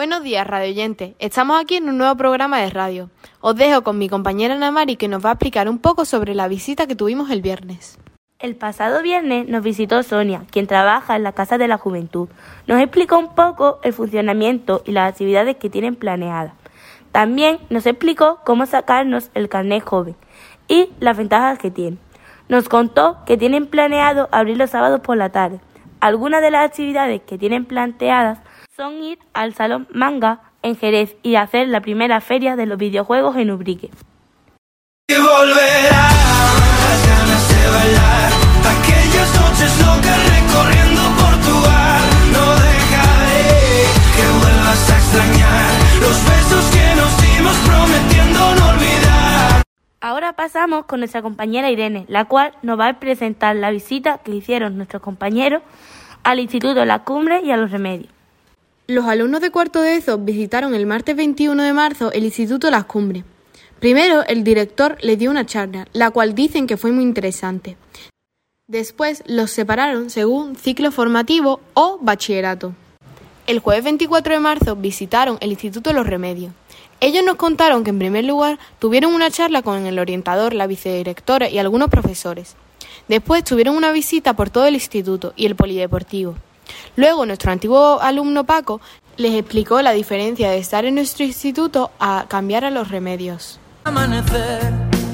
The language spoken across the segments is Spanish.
Buenos días, radioyentes. Estamos aquí en un nuevo programa de radio. Os dejo con mi compañera Ana Mari, que nos va a explicar un poco sobre la visita que tuvimos el viernes. El pasado viernes nos visitó Sonia, quien trabaja en la Casa de la Juventud. Nos explicó un poco el funcionamiento y las actividades que tienen planeadas. También nos explicó cómo sacarnos el carnet joven y las ventajas que tiene. Nos contó que tienen planeado abrir los sábados por la tarde. Algunas de las actividades que tienen planteadas son ir al Salón Manga en Jerez y hacer la primera feria de los videojuegos en Ubrique. Y volverá las ganas de bailar, aquellas noches locas recorriendo Portugal. No dejaré que vuelvas a extrañar los besos que nos dimos prometiendo no olvidar. Ahora pasamos con nuestra compañera Irene, la cual nos va a presentar la visita que hicieron nuestros compañeros al Instituto La Cumbre y a Los Remedios. Los alumnos de cuarto de ESO visitaron el martes 21 de marzo el Instituto Las Cumbres. Primero, el director les dio una charla, la cual dicen que fue muy interesante. Después, los separaron según ciclo formativo o bachillerato. El jueves 24 de marzo visitaron el Instituto Los Remedios. Ellos nos contaron que en primer lugar tuvieron una charla con el orientador, la vicedirectora y algunos profesores. Después tuvieron una visita por todo el instituto y el polideportivo. Luego nuestro antiguo alumno Paco les explicó la diferencia de estar en nuestro instituto a cambiar a Los Remedios. Amanecer,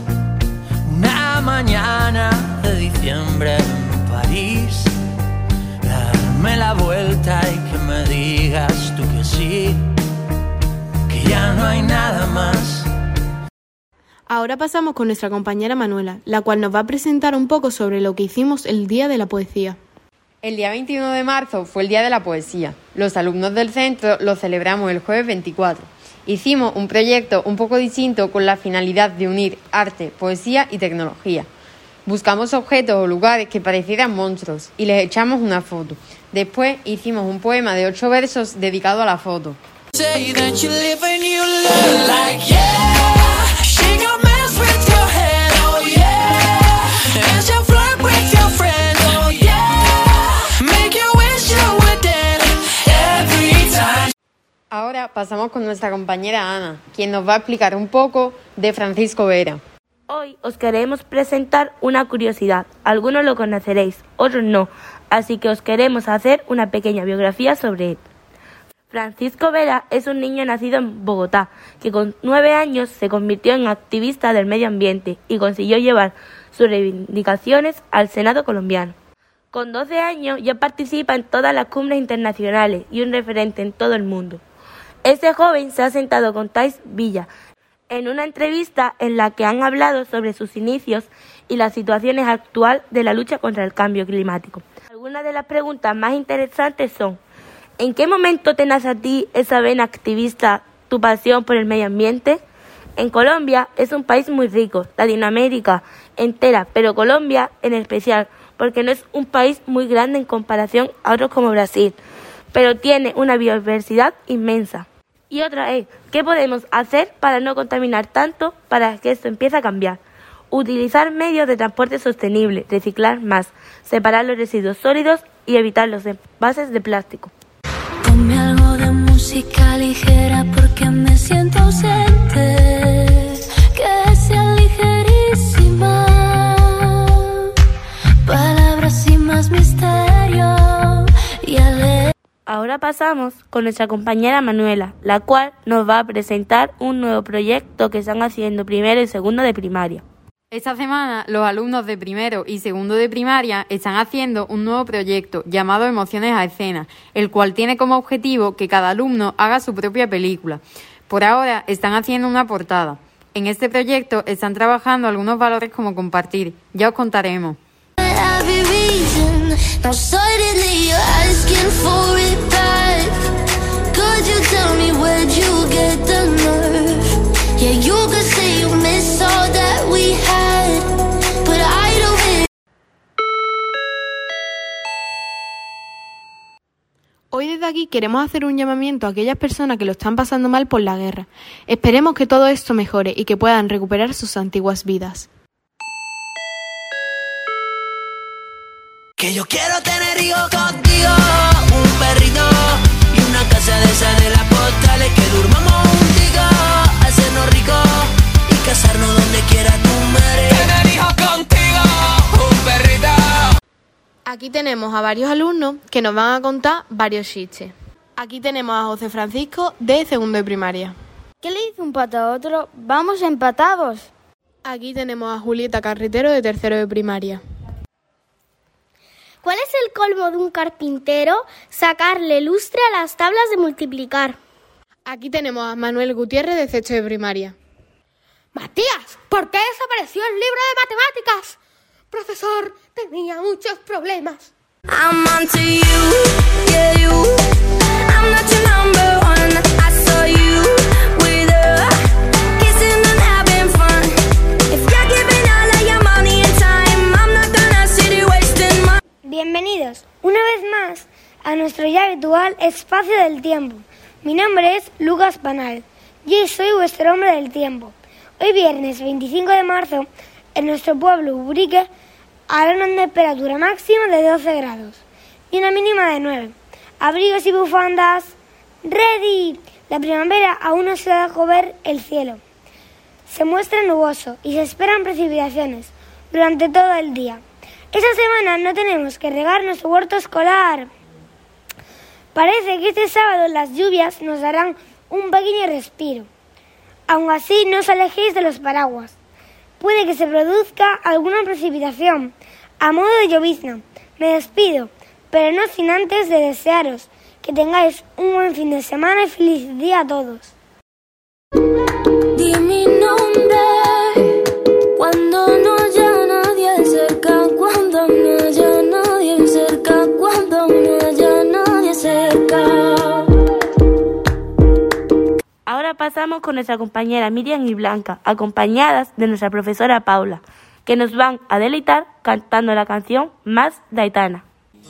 una mañana de diciembre en París, darme la vuelta y que me digas tú que sí, que ya no hay nada más. Ahora pasamos con nuestra compañera Manuela, la cual nos va a presentar un poco sobre lo que hicimos el Día de la Poesía. El día 21 de marzo fue el Día de la Poesía. Los alumnos del centro lo celebramos el jueves 24. Hicimos un proyecto un poco distinto con la finalidad de unir arte, poesía y tecnología. Buscamos objetos o lugares que parecieran monstruos y les echamos una foto. Después hicimos un poema de 8 versos dedicado a la foto. Ahora pasamos con nuestra compañera Ana, quien nos va a explicar un poco de Francisco Vera. Hoy os queremos presentar una curiosidad. Algunos lo conoceréis, otros no, así que os queremos hacer una pequeña biografía sobre él. Francisco Vera es un niño nacido en Bogotá, que con 9 años se convirtió en activista del medio ambiente y consiguió llevar sus reivindicaciones al Senado colombiano. Con 12 años ya participa en todas las cumbres internacionales y un referente en todo el mundo. Este joven se ha sentado con Thais Villa en una entrevista en la que han hablado sobre sus inicios y las situaciones actuales de la lucha contra el cambio climático. Algunas de las preguntas más interesantes son: ¿en qué momento te nace a ti esa vena activista, tu pasión por el medio ambiente? En Colombia es un país muy rico, Latinoamérica entera, pero Colombia en especial, porque no es un país muy grande en comparación a otros como Brasil, pero tiene una biodiversidad inmensa. Y otra es, ¿qué podemos hacer para no contaminar tanto para que esto empiece a cambiar? Utilizar medios de transporte sostenible, reciclar más, separar los residuos sólidos y evitar los envases de plástico. Ponme algo de música ligera porque me siento ausente, que sea ligerísima, palabras sin más misterio y alegría. Ahora pasamos con nuestra compañera Manuela, la cual nos va a presentar un nuevo proyecto que están haciendo primero y segundo de primaria. Esta semana los alumnos de primero y segundo de primaria están haciendo un nuevo proyecto llamado Emociones a Escena, el cual tiene como objetivo que cada alumno haga su propia película. Por ahora están haciendo una portada. En este proyecto están trabajando algunos valores como compartir. Ya os contaremos. Now suddenly you're asking for it back. Could you tell me where'd you get the nerve? Yeah, you could say you miss all that we had, but I don't. Hoy desde aquí queremos hacer un llamamiento a aquellas personas que lo están pasando mal por la guerra. Esperemos que todo esto mejore y que puedan recuperar sus antiguas vidas. Que yo quiero tener hijos contigo, un perrito y una casa de esa de la posta. Aquí tenemos a varios alumnos que nos van a contar varios chistes. Aquí tenemos a José Francisco de segundo de primaria. ¿Qué le dice un pato a otro? ¡Vamos empatados! Aquí tenemos a Julieta Carretero de tercero de primaria. ¿Cuál es el colmo de un carpintero? Sacarle lustre a las tablas de multiplicar. Aquí tenemos a Manuel Gutiérrez de sexto de primaria. Matías, ¿por qué desapareció el libro de matemáticas? Profesor, tenía muchos problemas. I'm onto you, yeah you. I'm not your number one. I saw you with her, kissing and having fun. If you're giving all of your money and time, I'm not gonna sit here wasting my... Bienvenidos una vez más a nuestro ya habitual espacio del tiempo. Mi nombre es Lucas Panal y soy vuestro hombre del tiempo. Hoy viernes 25 de marzo, en nuestro pueblo Ubrique, hará una temperatura máxima de 12 grados y una mínima de 9. Abrigos y bufandas, ¡ready! La primavera aún no se dejó ver el cielo. Se muestra nuboso y se esperan precipitaciones durante todo el día. Esta semana no tenemos que regar nuestro huerto escolar. Parece que este sábado las lluvias nos darán un pequeño respiro. Aun así, no os alejéis de los paraguas. Puede que se produzca alguna precipitación, a modo de llovizna. Me despido, pero no sin antes de desearos que tengáis un buen fin de semana y feliz día a todos. Di mi nombre cuando no haya nadie cerca, cuando no haya nadie cerca, cuando no haya nadie cerca. Ahora pasamos con nuestra compañera Miriam y Blanca, acompañadas de nuestra profesora Paula, que nos van a deleitar cantando la canción Más de Aitana.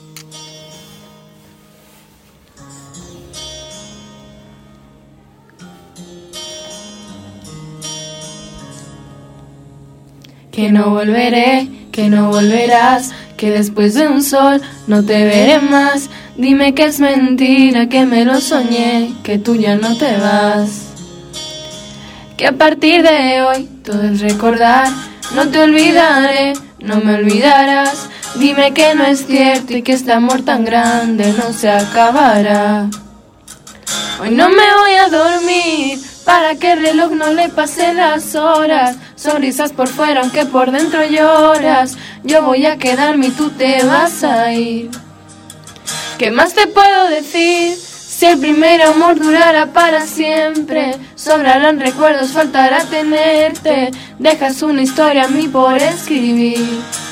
Que no volveré, que no volverás, que después de un sol no te veré más. Dime que es mentira, que me lo soñé, que tú ya no te vas. Que a partir de hoy todo es recordar, no te olvidaré, no me olvidarás. Dime que no es cierto y que este amor tan grande no se acabará. Hoy no me voy a dormir, para que el reloj no le pase las horas. Sonrisas por fuera aunque por dentro lloras. Yo voy a quedarme y tú te vas a ir. ¿Qué más te puedo decir? Si el primer amor durará para siempre, sobrarán recuerdos, faltará tenerte. Dejas una historia a mí por escribir.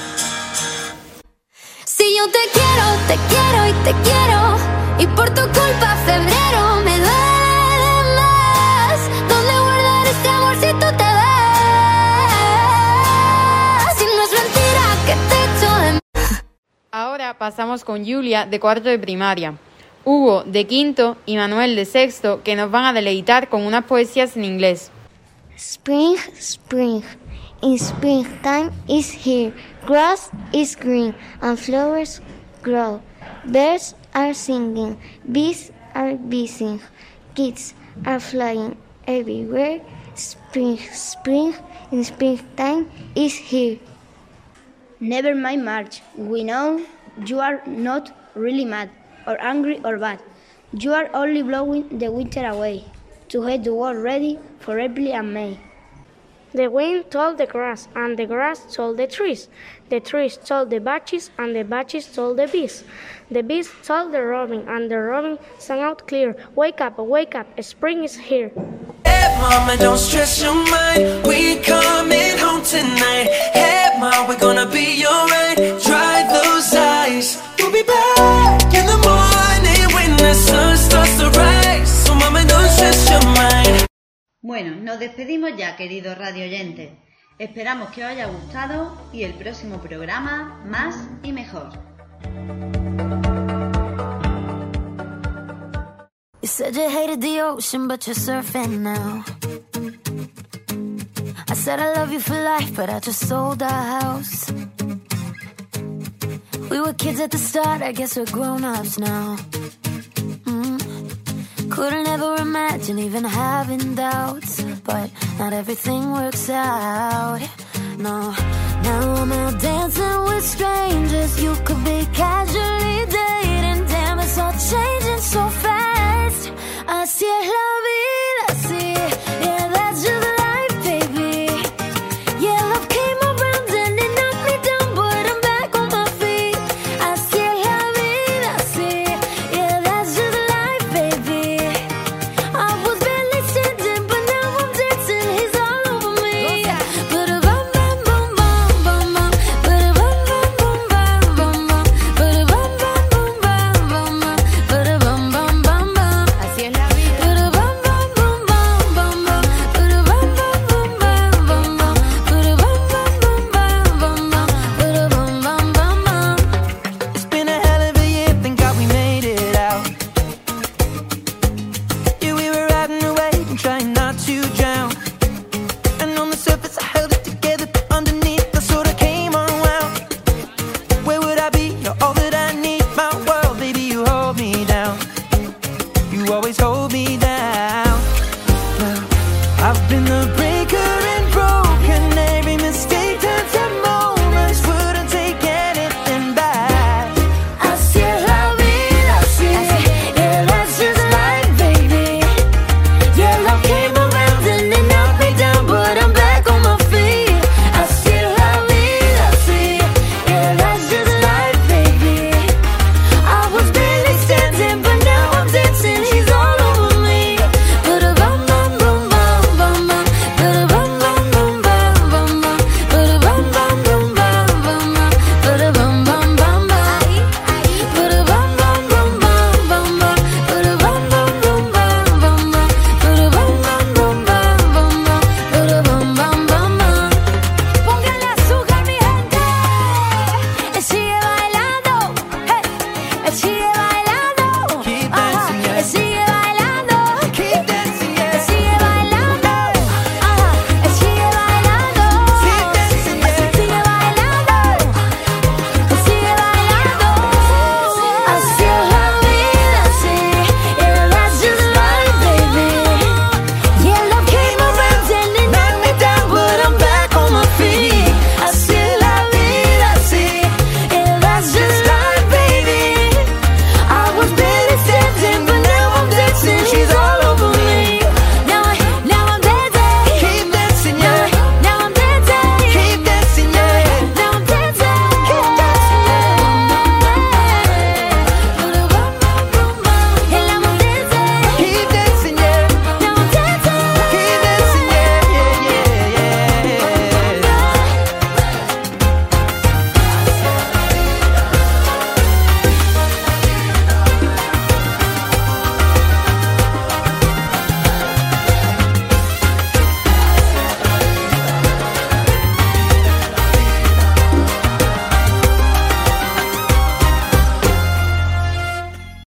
Si yo te quiero y te quiero, y por tu culpa febrero me duele más. ¿Dónde guardar este amor si tú te vas? Si no es mentira que te echo de... Ahora pasamos con Julia de cuarto de primaria, Hugo de quinto y Manuel de sexto, que nos van a deleitar con unas poesías en inglés. Spring, spring, in springtime is here. Grass is green and flowers grow. Birds are singing, bees are buzzing, kids are flying everywhere. Spring, spring, in springtime is here. Never mind March, we know you are not really mad, or angry or bad. You are only blowing the winter away, to get the world ready for April and May. The wind told the grass, and the grass told the trees. The trees told the batches, and the batches told the bees. The bees told the robin, and the robin sang out clear, wake up, spring is here. Hey mama, don't stress your mind, we coming home tonight. Hey mama, we're gonna be alright, dry those eyes. We'll be back in the morning when the sun starts to rise. So mama, don't stress your mind. Bueno, nos despedimos ya, queridos radio oyentes. Esperamos que os haya gustado y el próximo programa más y mejor. You said you hated the ocean, but you're surfing now. I said I love you for life, but I just sold our house. We were kids at the start, I guess we're grown-ups now. Couldn't ever imagine even having doubts, but not everything works out. No, Now I'm out dancing with strangers. You could be casually